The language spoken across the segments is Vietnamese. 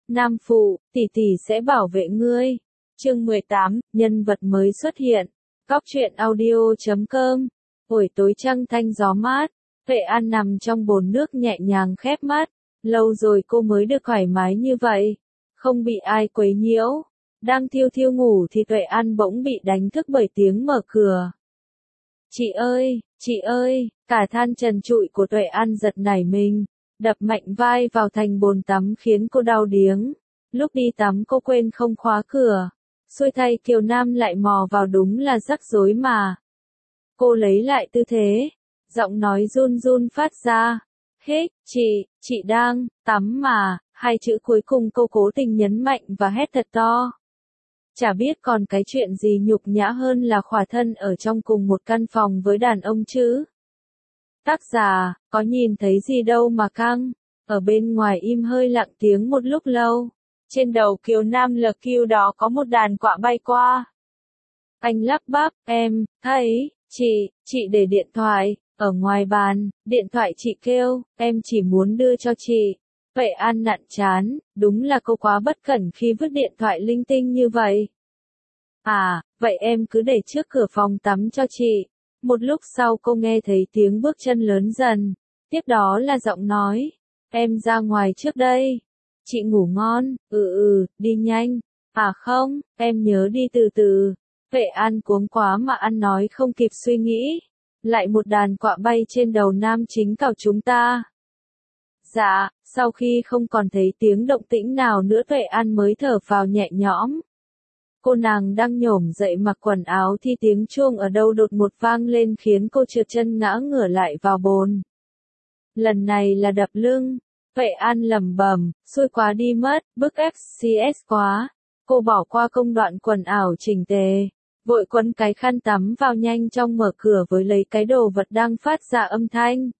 Nam phụ, tỷ tỷ sẽ bảo vệ ngươi. Chương 18, nhân vật mới xuất hiện. Góc truyện audio.com. Buổi tối trăng thanh gió mát, Vệ An nằm trong bồn nước nhẹ nhàng khép mắt. Lâu rồi cô mới được thoải mái như vậy, không bị ai quấy nhiễu. Đang thiêu thiêu ngủ thì Vệ An bỗng bị đánh thức bởi tiếng mở cửa. Chị ơi, cả than trần trụi của Vệ An giật nảy mình, đập mạnh vai vào thành bồn tắm khiến cô đau điếng. Lúc đi tắm cô quên không khóa cửa. Xui thay Kiều Nam lại mò vào, đúng là rắc rối mà. Cô lấy lại tư thế, giọng nói run run phát ra. Hích, chị đang tắm mà, hai chữ cuối cùng cô cố tình nhấn mạnh và hét thật to. Chả biết còn cái chuyện gì nhục nhã hơn là khỏa thân ở trong cùng một căn phòng với đàn ông chứ. Tác giả, có nhìn thấy gì đâu mà căng. Ở bên ngoài im hơi lặng tiếng một lúc lâu. Trên đầu Kiều Nam LQ đó có một đàn quạ bay qua. Anh lắp bắp, em, thấy, chị để điện thoại, ở ngoài bàn, điện thoại chị kêu, em chỉ muốn đưa cho chị. Vệ An nặn chán, đúng là cô quá bất cẩn khi vứt điện thoại linh tinh như vậy. À, vậy em cứ để trước cửa phòng tắm cho chị. Một lúc sau cô nghe thấy tiếng bước chân lớn dần, tiếp đó là giọng nói, em ra ngoài trước đây. Chị ngủ ngon, đi nhanh. À không, em nhớ đi từ từ. Vệ An cuống quá mà ăn nói không kịp suy nghĩ. Lại một đàn quạ bay trên đầu nam chính cào chúng ta. Dạ, sau khi không còn thấy tiếng động tĩnh nào nữa Vệ An mới thở phào nhẹ nhõm. Cô nàng đang nhổm dậy mặc quần áo thì tiếng chuông ở đâu đột một vang lên khiến cô trượt chân ngã ngửa lại vào bồn. Lần này là đập lưng. Vệ An lẩm bẩm, xui quá đi mất, bức FCS quá. Cô bỏ qua công đoạn quần ảo chỉnh tề, vội quấn cái khăn tắm vào nhanh trong mở cửa với lấy cái đồ vật đang phát ra âm thanh.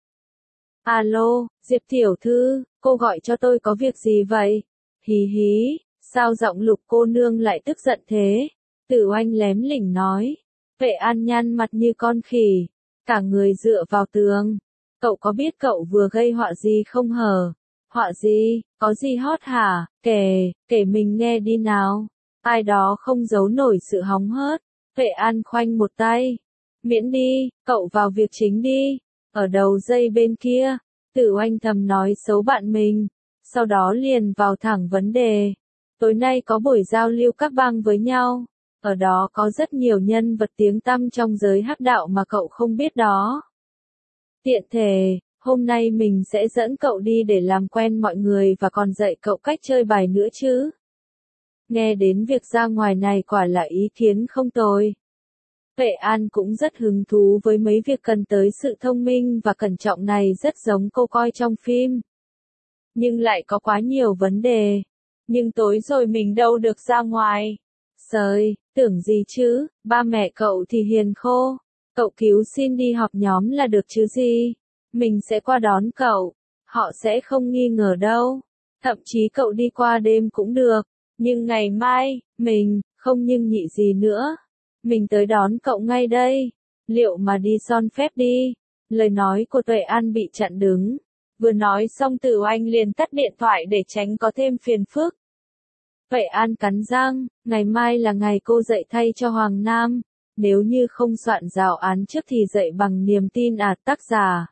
Alo, Diệp tiểu thư, cô gọi cho tôi có việc gì vậy? Hí hí, sao giọng Lục cô nương lại tức giận thế? Tử Oanh lém lỉnh nói. Vệ An nhăn mặt như con khỉ, cả người dựa vào tường. Cậu có biết cậu vừa gây họa gì không hờ? Họa gì, có gì hot hả? Kể mình nghe đi nào. Ai đó không giấu nổi sự hóng hớt. Vệ An khoanh một tay. Miễn đi, cậu vào việc chính đi. Ở đầu dây bên kia, Tử Oanh thầm nói xấu bạn mình. Sau đó liền vào thẳng vấn đề. Tối nay có buổi giao lưu các bang với nhau. Ở đó có rất nhiều nhân vật tiếng tăm trong giới hắc đạo mà cậu không biết đó. Tiện thể, hôm nay mình sẽ dẫn cậu đi để làm quen mọi người và còn dạy cậu cách chơi bài nữa chứ. Nghe đến việc ra ngoài này quả là ý kiến không tồi. Vệ An cũng rất hứng thú với mấy việc cần tới sự thông minh và cẩn trọng này, rất giống cô coi trong phim. Nhưng lại có quá nhiều vấn đề. Nhưng tối rồi mình đâu được ra ngoài. Sời, tưởng gì chứ, ba mẹ cậu thì hiền khô. Cậu cứu xin đi họp nhóm là được chứ gì. Mình sẽ qua đón cậu. Họ sẽ không nghi ngờ đâu. Thậm chí cậu đi qua đêm cũng được. Nhưng ngày mai, mình, không nhưng nhị gì nữa. Mình tới đón cậu ngay đây. Liệu mà đi son phép đi. Lời nói của Tuệ An bị chặn đứng. Vừa nói xong Tử Oanh liền tắt điện thoại để tránh có thêm phiền phức. Vệ An cắn răng, ngày mai là ngày cô dạy thay cho Hoàng Nam. Nếu như không soạn giáo án trước thì dạy bằng niềm tin tác giả.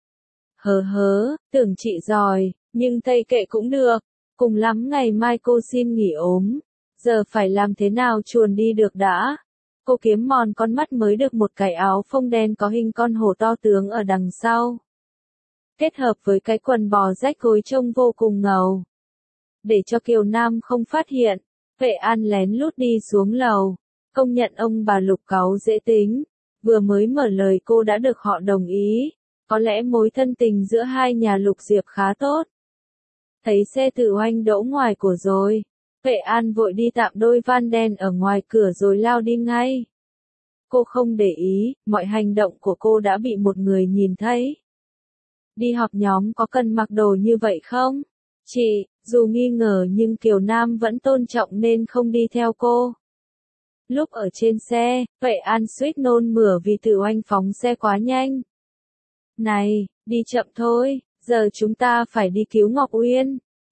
Tưởng chị giỏi, nhưng thầy kệ cũng được. Cùng lắm ngày mai cô xin nghỉ ốm. Giờ phải làm thế nào chuồn đi được đã. Cô kiếm mòn con mắt mới được một cái áo phông đen có hình con hổ to tướng ở đằng sau. Kết hợp với cái quần bò rách gối trông vô cùng ngầu. Để cho Kiều Nam không phát hiện, Vệ An lén lút đi xuống lầu. Công nhận ông bà Lục cáu dễ tính. Vừa mới mở lời cô đã được họ đồng ý. Có lẽ mối thân tình giữa hai nhà Lục Diệp khá tốt. Thấy xe Tử Oanh đỗ ngoài cửa rồi. Vệ An vội đi tạm đôi van đen ở ngoài cửa rồi lao đi ngay. Cô không để ý, mọi hành động của cô đã bị một người nhìn thấy. Đi họp nhóm có cần mặc đồ như vậy không? Chị, dù nghi ngờ nhưng Kiều Nam vẫn tôn trọng nên không đi theo cô. Lúc ở trên xe, Vệ An suýt nôn mửa vì Tử Oanh phóng xe quá nhanh. Này, đi chậm thôi, giờ chúng ta phải đi cứu Ngọc Uyên.